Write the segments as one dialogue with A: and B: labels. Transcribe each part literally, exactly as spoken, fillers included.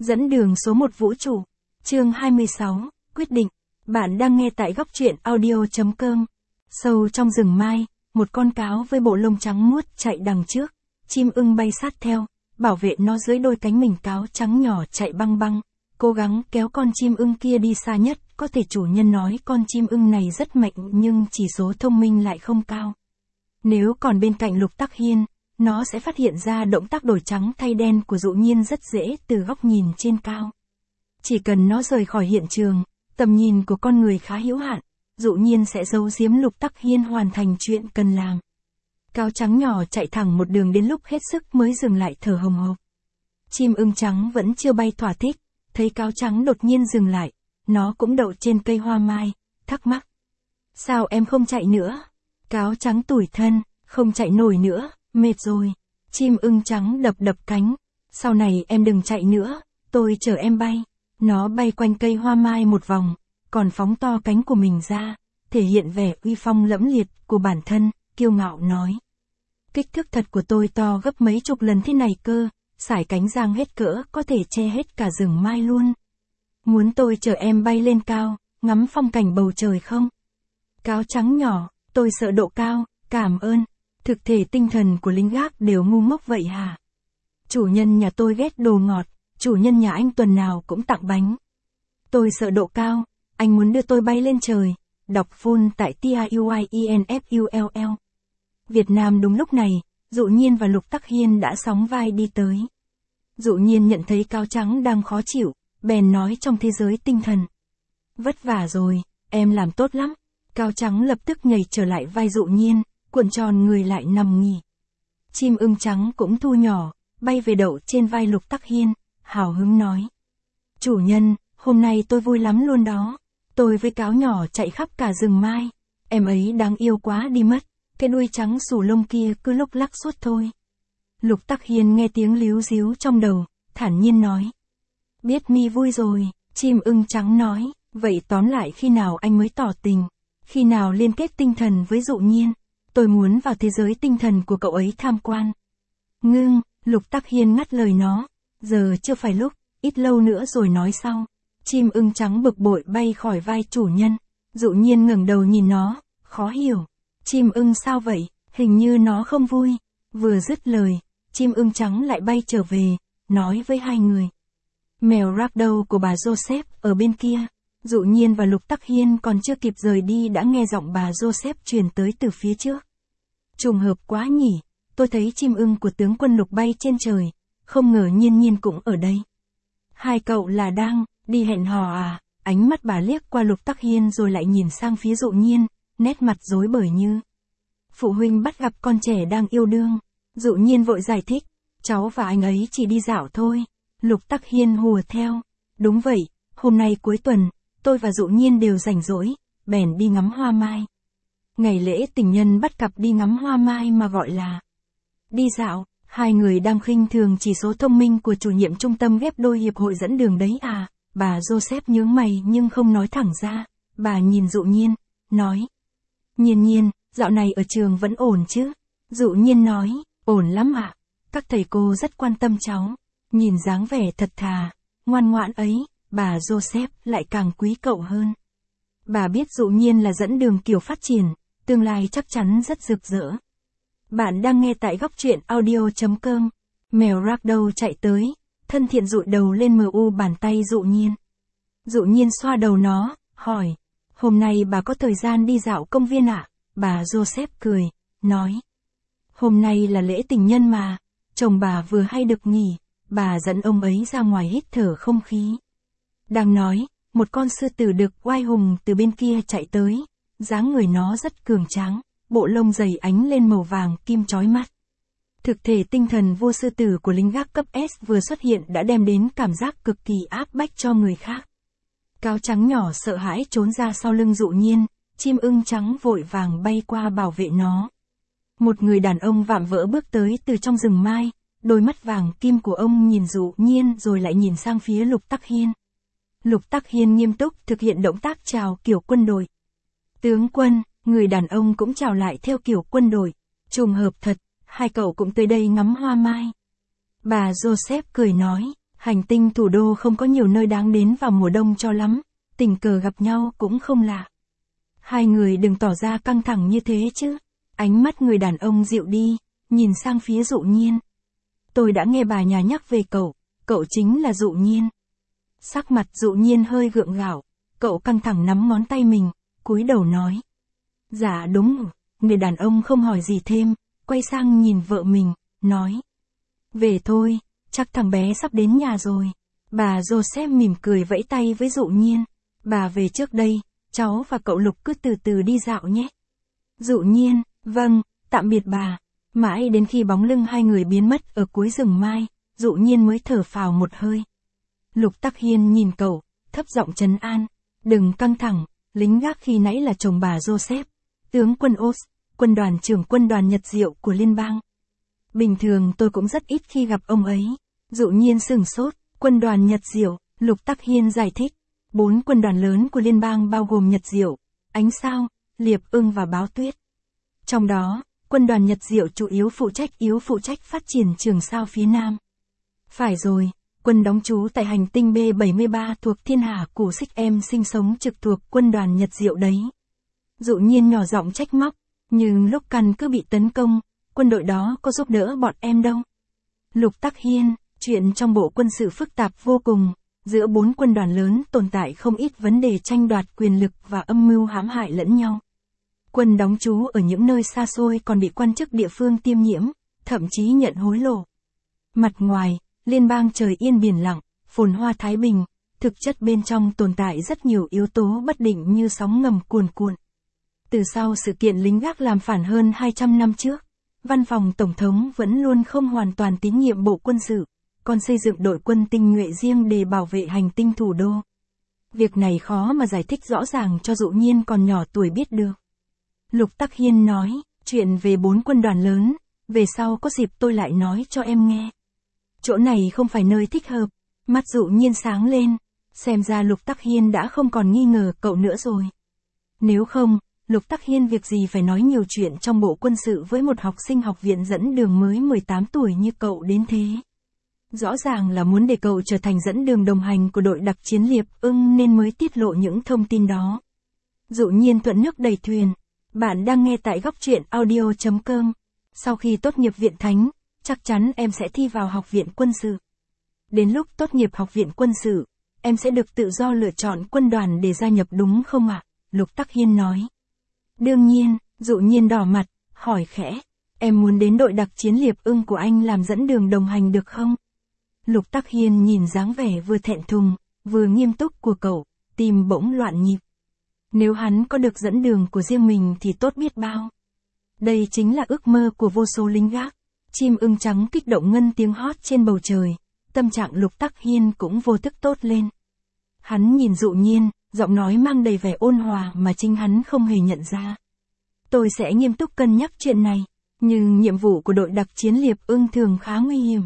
A: Dẫn đường số một vũ trụ. Chương hai mươi sáu, quyết định. Bạn đang nghe tại góc truyện audio chấm com. Sâu trong rừng mai, một con cáo với bộ lông trắng muốt chạy đằng trước. Chim ưng bay sát theo, bảo vệ nó dưới đôi cánh mình cáo trắng nhỏ chạy băng băng. Cố gắng kéo con chim ưng kia đi xa nhất. Có thể chủ nhân nói con chim ưng này rất mạnh nhưng chỉ số thông minh lại không cao. Nếu còn bên cạnh Lục Tắc Hiên, nó sẽ phát hiện ra động tác đổi trắng thay đen của Dụ Nhiên rất dễ từ góc nhìn trên cao. Chỉ cần nó rời khỏi hiện trường, tầm nhìn của con người khá hữu hạn, Dụ Nhiên sẽ giấu giếm Lục Tắc Hiên hoàn thành chuyện cần làm. Cáo trắng nhỏ chạy thẳng một đường đến lúc hết sức mới dừng lại thở hồng hộc. Chim ưng trắng vẫn chưa bay thỏa thích, thấy cáo trắng đột nhiên dừng lại, nó cũng đậu trên cây hoa mai, thắc mắc. Sao em không chạy nữa? Cáo trắng tủi thân, không chạy nổi nữa, mệt rồi. Chim ưng trắng đập đập cánh. Sau này em đừng chạy nữa, tôi chở em bay. Nó bay quanh cây hoa mai một vòng, còn phóng to cánh của mình ra, thể hiện vẻ uy phong lẫm liệt của bản thân, kiêu ngạo nói. Kích thước thật của tôi to gấp mấy chục lần thế này cơ, sải cánh giang hết cỡ có thể che hết cả rừng mai luôn. Muốn tôi chở em bay lên cao, ngắm phong cảnh bầu trời không? Cáo trắng nhỏ, tôi sợ độ cao, cảm ơn. Thực thể tinh thần của lính gác đều ngu ngốc vậy hả? Chủ nhân nhà tôi ghét đồ ngọt, chủ nhân nhà anh tuần nào cũng tặng bánh. Tôi sợ độ cao, anh muốn đưa tôi bay lên trời. Đọc full tại TIUIENFULL. Việt Nam đúng lúc này, Dụ Nhiên và Lục Tắc Hiên đã sóng vai đi tới. Dụ Nhiên nhận thấy cáo trắng đang khó chịu, bèn nói trong thế giới tinh thần. Vất vả rồi, em làm tốt lắm. Cáo trắng lập tức nhảy trở lại vai Dụ Nhiên, cuộn tròn người lại nằm nghỉ. Chim ưng trắng cũng thu nhỏ, bay về đậu trên vai Lục Tắc Hiên, hào hứng nói. Chủ nhân, hôm nay tôi vui lắm luôn đó. Tôi với cáo nhỏ chạy khắp cả rừng mai. Em ấy đáng yêu quá đi mất, cái đuôi trắng xù lông kia cứ lúc lắc suốt thôi. Lục Tắc Hiên nghe tiếng líu díu trong đầu, thản nhiên nói. Biết mi vui rồi, chim ưng trắng nói, vậy tóm lại khi nào anh mới tỏ tình, khi nào liên kết tinh thần với Dụ Nhiên. Tôi muốn vào thế giới tinh thần của cậu ấy tham quan. Ngưng, Lục Tắc Hiên ngắt lời nó. Giờ chưa phải lúc, ít lâu nữa rồi nói sau. Chim ưng trắng bực bội bay khỏi vai chủ nhân. Dụ Nhiên ngẩng đầu nhìn nó, khó hiểu. Chim ưng sao vậy, hình như nó không vui. Vừa dứt lời, chim ưng trắng lại bay trở về, nói với hai người. Mèo ragdoll của bà Joseph ở bên kia. Dụ Nhiên và Lục Tắc Hiên còn chưa kịp rời đi đã nghe giọng bà Joseph truyền tới từ phía trước. Trùng hợp quá nhỉ, tôi thấy chim ưng của tướng quân Lục bay trên trời, không ngờ Nhiên Nhiên cũng ở đây. Hai cậu là đang đi hẹn hò à? Ánh mắt bà liếc qua Lục Tắc Hiên rồi lại nhìn sang phía Dụ Nhiên, nét mặt rối bời như. Phụ huynh bắt gặp con trẻ đang yêu đương. Dụ Nhiên vội giải thích, cháu và anh ấy chỉ đi dạo thôi. Lục Tắc Hiên hùa theo. Đúng vậy, hôm nay cuối tuần, tôi và Dụ Nhiên đều rảnh rỗi, bèn đi ngắm hoa mai. Ngày lễ tình nhân bắt cặp đi ngắm hoa mai mà gọi là đi dạo. Hai người đang khinh thường chỉ số thông minh của chủ nhiệm trung tâm ghép đôi hiệp hội dẫn đường đấy à? Bà Joseph nhướng mày nhưng không nói thẳng ra. Bà nhìn Dụ Nhiên, nói. Nhiên Nhiên, dạo này ở trường vẫn ổn chứ? Dụ Nhiên nói, ổn lắm ạ. Các thầy cô rất quan tâm cháu. Nhìn dáng vẻ thật thà, ngoan ngoãn ấy, bà Joseph lại càng quý cậu hơn. Bà biết Dụ Nhiên là dẫn đường kiểu phát triển, tương lai chắc chắn rất rực rỡ. Bạn đang nghe tại góc truyện audio chấm com. Mèo ragdoll chạy tới, thân thiện dụi đầu lên mờ u bàn tay Dụ Nhiên. Dụ Nhiên xoa đầu nó, hỏi. Hôm nay bà có thời gian đi dạo công viên ạ? À? Bà Joseph cười, nói. Hôm nay là lễ tình nhân mà, chồng bà vừa hay được nghỉ, bà dẫn ông ấy ra ngoài hít thở không khí. Đang nói, một con sư tử đực oai hùng từ bên kia chạy tới, dáng người nó rất cường tráng, bộ lông dày ánh lên màu vàng kim chói mắt. Thực thể tinh thần vua sư tử của lính gác cấp S vừa xuất hiện đã đem đến cảm giác cực kỳ áp bách cho người khác. Cáo trắng nhỏ sợ hãi trốn ra sau lưng Dụ Nhiên, chim ưng trắng vội vàng bay qua bảo vệ nó. Một người đàn ông vạm vỡ bước tới từ trong rừng mai, đôi mắt vàng kim của ông nhìn Dụ Nhiên rồi lại nhìn sang phía Lục Tắc Hiên. Lục Tắc Hiên nghiêm túc thực hiện động tác chào kiểu quân đội. Tướng quân, người đàn ông cũng chào lại theo kiểu quân đội. Trùng hợp thật, hai cậu cũng tới đây ngắm hoa mai. Bà Joseph cười nói, Hành tinh thủ đô không có nhiều nơi đáng đến vào mùa đông cho lắm, tình cờ gặp nhau cũng không lạ. Hai người đừng tỏ ra căng thẳng như thế chứ. Ánh mắt người đàn ông dịu đi, nhìn sang phía Dụ Nhiên. Tôi đã nghe bà nhà nhắc về cậu, cậu chính là Dụ Nhiên. Sắc mặt Dụ Nhiên hơi gượng gạo, cậu căng thẳng nắm ngón tay mình, cúi đầu nói. Dạ đúng, người đàn ông không hỏi gì thêm, quay sang nhìn vợ mình, nói. Về thôi, chắc thằng bé sắp đến nhà rồi. Bà Joseph mỉm cười vẫy tay với Dụ Nhiên. Bà về trước đây, cháu và cậu Lục cứ từ từ đi dạo nhé. Dụ Nhiên, vâng, tạm biệt bà. Mãi đến khi bóng lưng hai người biến mất ở cuối rừng mai, Dụ Nhiên mới thở phào một hơi. Lục Tắc Hiên nhìn cậu, thấp giọng trấn an. Đừng căng thẳng, lính gác khi nãy là chồng bà Joseph, tướng quân Oz, quân đoàn trưởng quân đoàn Nhật Diệu của liên bang. Bình thường tôi cũng rất ít khi gặp ông ấy. Dụ Nhiên sửng sốt, quân đoàn Nhật Diệu, Lục Tắc Hiên giải thích. Bốn quân đoàn lớn của liên bang bao gồm Nhật Diệu, Ánh Sao, Liệp Ưng và Báo Tuyết. Trong đó, quân đoàn Nhật Diệu chủ yếu phụ trách yếu phụ trách phát triển Trường Sao phía Nam. Phải rồi, quân đóng trú tại hành tinh B bảy mươi ba thuộc thiên hà của Xích Em sinh sống trực thuộc quân đoàn Nhật Diệu đấy. Dụ Nhiên nhỏ giọng trách móc, nhưng lúc căn cứ bị tấn công, quân đội đó có giúp đỡ bọn em đâu. Lục Tắc Hiên, chuyện trong bộ quân sự phức tạp vô cùng, giữa bốn quân đoàn lớn tồn tại không ít vấn đề tranh đoạt quyền lực và âm mưu hãm hại lẫn nhau. Quân đóng trú ở những nơi xa xôi còn bị quan chức địa phương tiêm nhiễm, thậm chí nhận hối lộ. Mặt ngoài, liên bang trời yên biển lặng, phồn hoa thái bình, thực chất bên trong tồn tại rất nhiều yếu tố bất định như sóng ngầm cuồn cuộn. Từ sau sự kiện lính gác làm phản hơn hai trăm năm trước, văn phòng Tổng thống vẫn luôn không hoàn toàn tín nhiệm bộ quân sự, còn xây dựng đội quân tinh nhuệ riêng để bảo vệ hành tinh thủ đô. Việc này khó mà giải thích rõ ràng cho Dụ Nhiên còn nhỏ tuổi biết được. Lục Tắc Hiên nói, chuyện về bốn quân đoàn lớn, về sau có dịp tôi lại nói cho em nghe. Chỗ này không phải nơi thích hợp. Mắt Dụ Nhiên sáng lên, xem ra Lục Tắc Hiên đã không còn nghi ngờ cậu nữa rồi. Nếu không, Lục Tắc Hiên việc gì phải nói nhiều chuyện trong bộ quân sự với một học sinh học viện dẫn đường mới mười tám tuổi như cậu đến thế. Rõ ràng là muốn để cậu trở thành dẫn đường đồng hành của đội đặc chiến Liệp Ưng nên mới tiết lộ những thông tin đó. Dụ Nhiên thuận nước đẩy thuyền. Bạn đang nghe tại góc truyện audio chấm com. Sau khi tốt nghiệp viện thánh, chắc chắn em sẽ thi vào học viện quân sự. Đến lúc tốt nghiệp học viện quân sự, em sẽ được tự do lựa chọn quân đoàn để gia nhập đúng không ạ? Lục Tắc Hiên nói. Đương nhiên, Dụ Nhiên đỏ mặt, hỏi khẽ. Em muốn đến đội đặc chiến Liệp Ưng của anh làm dẫn đường đồng hành được không? Lục Tắc Hiên nhìn dáng vẻ vừa thẹn thùng, vừa nghiêm túc của cậu, tim bỗng loạn nhịp. Nếu hắn có được dẫn đường của riêng mình thì tốt biết bao. Đây chính là ước mơ của vô số lính gác. Chim ưng trắng kích động ngân tiếng hót trên bầu trời, tâm trạng Lục Tắc Hiên cũng vô thức tốt lên. Hắn nhìn Dụ Nhiên, giọng nói mang đầy vẻ ôn hòa mà chính hắn không hề nhận ra. Tôi sẽ nghiêm túc cân nhắc chuyện này, nhưng nhiệm vụ của đội đặc chiến Liệp Ưng thường khá nguy hiểm.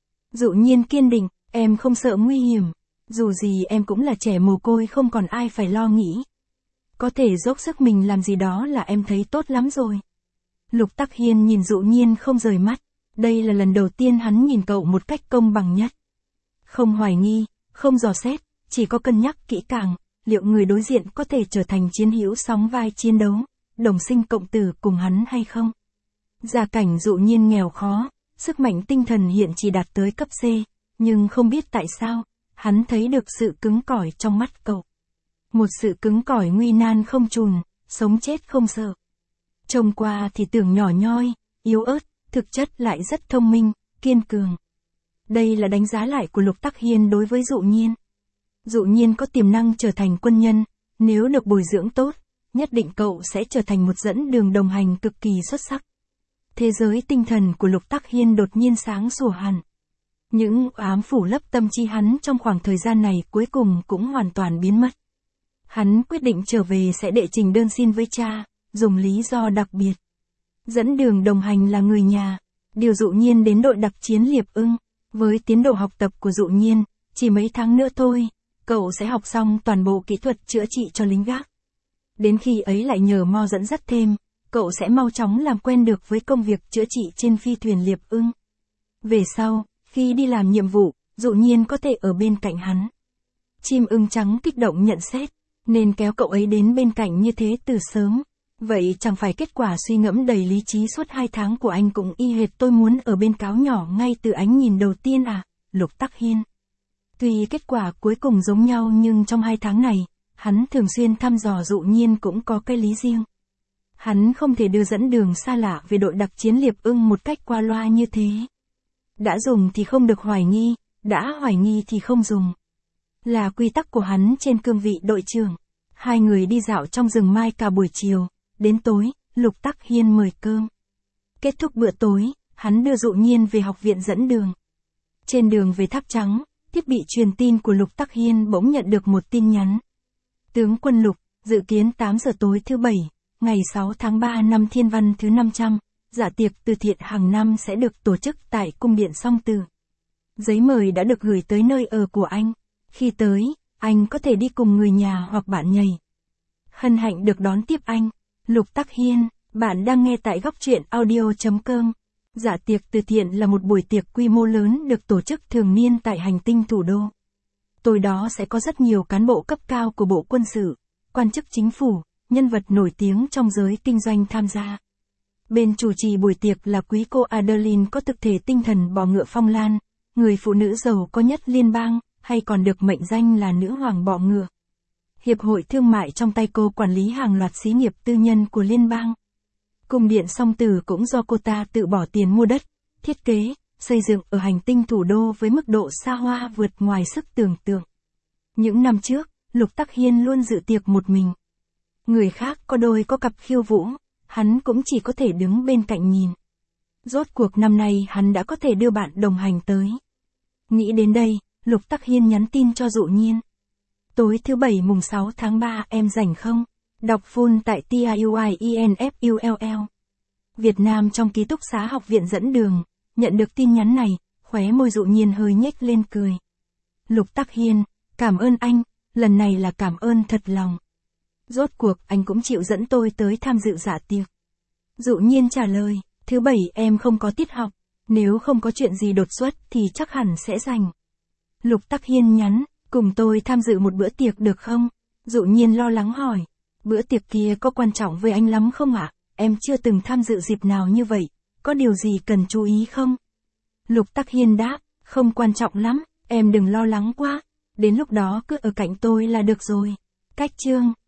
A: Dụ Nhiên kiên định, em không sợ nguy hiểm, dù gì em cũng là trẻ mồ côi không còn ai phải lo nghĩ. Có thể dốc sức mình làm gì đó là em thấy tốt lắm rồi. Lục Tắc Hiên nhìn Dụ Nhiên không rời mắt, đây là lần đầu tiên hắn nhìn cậu một cách công bằng nhất. Không hoài nghi, không dò xét, chỉ có cân nhắc kỹ càng, liệu người đối diện có thể trở thành chiến hữu sóng vai chiến đấu, đồng sinh cộng tử cùng hắn hay không. Gia cảnh Dụ Nhiên nghèo khó, sức mạnh tinh thần hiện chỉ đạt tới cấp C, nhưng không biết tại sao, hắn thấy được sự cứng cỏi trong mắt cậu. Một sự cứng cỏi nguy nan không chùn, sống chết không sợ. Trông qua thì tưởng nhỏ nhoi, yếu ớt, thực chất lại rất thông minh, kiên cường. Đây là đánh giá lại của Lục Tắc Hiên đối với Dụ Nhiên. Dụ Nhiên có tiềm năng trở thành quân nhân, nếu được bồi dưỡng tốt, nhất định cậu sẽ trở thành một dẫn đường đồng hành cực kỳ xuất sắc. Thế giới tinh thần của Lục Tắc Hiên đột nhiên sáng sủa hẳn. Những ám phủ lấp tâm trí hắn trong khoảng thời gian này cuối cùng cũng hoàn toàn biến mất. Hắn quyết định trở về sẽ đệ trình đơn xin với cha, dùng lý do đặc biệt. Dẫn đường đồng hành là người nhà, điều Dụ Nhiên đến đội đặc chiến Liệp Ưng. Với tiến độ học tập của Dụ Nhiên, chỉ mấy tháng nữa thôi, cậu sẽ học xong toàn bộ kỹ thuật chữa trị cho lính gác. Đến khi ấy lại nhờ Mo dẫn dắt thêm, cậu sẽ mau chóng làm quen được với công việc chữa trị trên phi thuyền Liệp Ưng. Về sau, khi đi làm nhiệm vụ, Dụ nhiên có thể ở bên cạnh hắn. Chim ưng trắng kích động nhận xét, nên kéo cậu ấy đến bên cạnh như thế từ sớm. Vậy chẳng phải kết quả suy ngẫm đầy lý trí suốt hai tháng của anh cũng y hệt tôi muốn ở bên cáo nhỏ ngay từ ánh nhìn đầu tiên à, Lục Tắc Hiên. Tuy kết quả cuối cùng giống nhau nhưng trong hai tháng này, hắn thường xuyên thăm dò Dụ Nhiên cũng có cái lý riêng. Hắn không thể đưa dẫn đường xa lạ về đội đặc chiến Liệp Ưng một cách qua loa như thế. Đã dùng thì không được hoài nghi, đã hoài nghi thì không dùng. Là quy tắc của hắn trên cương vị đội trưởng. Hai người đi dạo trong rừng mai cả buổi chiều, đến tối, Lục Tắc Hiên mời cơm. Kết thúc bữa tối, hắn đưa Dụ Nhiên về học viện dẫn đường. Trên đường về Tháp Trắng, thiết bị truyền tin của Lục Tắc Hiên bỗng nhận được một tin nhắn. Tướng quân Lục, dự kiến tám giờ tối thứ bảy, ngày sáu tháng ba năm Thiên Văn thứ năm trăm, dạ tiệc từ thiện hàng năm sẽ được tổ chức tại cung điện Song Tử. Giấy mời đã được gửi tới nơi ở của anh. Khi tới, anh có thể đi cùng người nhà hoặc bạn nhầy. Hân hạnh được đón tiếp anh. Lục Tắc Hiên, bạn đang nghe tại góc truyện audio chấm com. Dạ tiệc từ thiện là một buổi tiệc quy mô lớn được tổ chức thường niên tại hành tinh thủ đô. Tối đó sẽ có rất nhiều cán bộ cấp cao của Bộ Quân sự, quan chức chính phủ, nhân vật nổi tiếng trong giới kinh doanh tham gia. Bên chủ trì buổi tiệc là quý cô Adeline có thực thể tinh thần bò ngựa phong lan, người phụ nữ giàu có nhất liên bang, hay còn được mệnh danh là nữ hoàng bọ ngựa. Hiệp hội thương mại trong tay cô quản lý hàng loạt xí nghiệp tư nhân của liên bang. Cung điện Song Tử cũng do cô ta tự bỏ tiền mua đất, thiết kế, xây dựng ở hành tinh thủ đô với mức độ xa hoa vượt ngoài sức tưởng tượng. Những năm trước, Lục Tắc Hiên luôn dự tiệc một mình. Người khác có đôi có cặp khiêu vũ, hắn cũng chỉ có thể đứng bên cạnh nhìn. Rốt cuộc năm nay hắn đã có thể đưa bạn đồng hành tới. Nghĩ đến đây, Lục Tắc Hiên nhắn tin cho Dụ Nhiên. Tối thứ bảy mùng sáu tháng ba em rảnh không? Đọc full tại T I U I E N F U L L. Việt Nam trong ký túc xá học viện dẫn đường, nhận được tin nhắn này, khóe môi Dụ Nhiên hơi nhếch lên cười. Lục Tắc Hiên, cảm ơn anh, lần này là cảm ơn thật lòng. Rốt cuộc anh cũng chịu dẫn tôi tới tham dự dạ tiệc. Dụ Nhiên trả lời, thứ bảy em không có tiết học, nếu không có chuyện gì đột xuất thì chắc hẳn sẽ rảnh. Lục Tắc Hiên nhắn, cùng tôi tham dự một bữa tiệc được không? Dụ Nhiên lo lắng hỏi, bữa tiệc kia có quan trọng với anh lắm không ạ? Em chưa từng tham dự dịp nào như vậy, có điều gì cần chú ý không? Lục Tắc Hiên đáp, không quan trọng lắm, em đừng lo lắng quá, đến lúc đó cứ ở cạnh tôi là được rồi. Cách chương